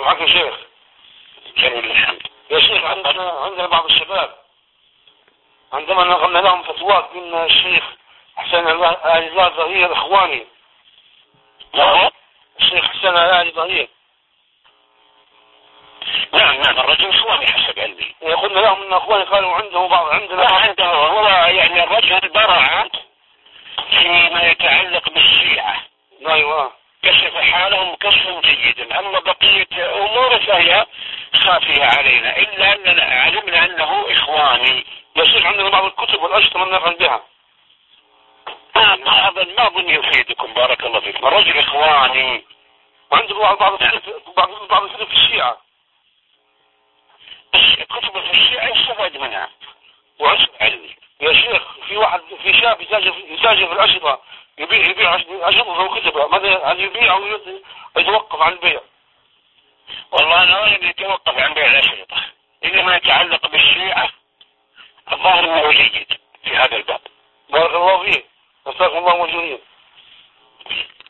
معك يا شيخ؟ جميل الحمد. يا شيخ عندنا بعض الشباب عندما نقلنا لهم فتوات من الشيخ حسين الله ظهير إخواني. الشيخ حسين الله ظهير. نعم الرجل إخواني حسب علمي. قلنا لهم ان اخواني قالوا عندنا هو يعني الرجل برع فيما يتعلق بالشيعة. ايوه كشف حالهم كشفا جيدا. اما بقية امور فهي خافية علينا، الا اننا علمنا انه اخواني. يا شيخ عندنا بعض الكتب والاشرطة من نقل بها. ما اظن يفيدكم. بارك الله فيكم. الرجل اخواني. وعندكم بعض الكتب في الشيعة. كتب في الشيعة يستفاد منها وعشر علمي. يا شيخ في شاب يتاجر في الأشرطة، يبيع أشرطة وكتبه، ماذا هل يبيع أو يتوقف عن البيع؟ والله أنا أريد يتوقف عن بيع الأشرطة. إنما يتعلق بالشيعة الظاهر أنه جيد في هذا الباب. بارك الله فيك. جزاكم الله مجزيين.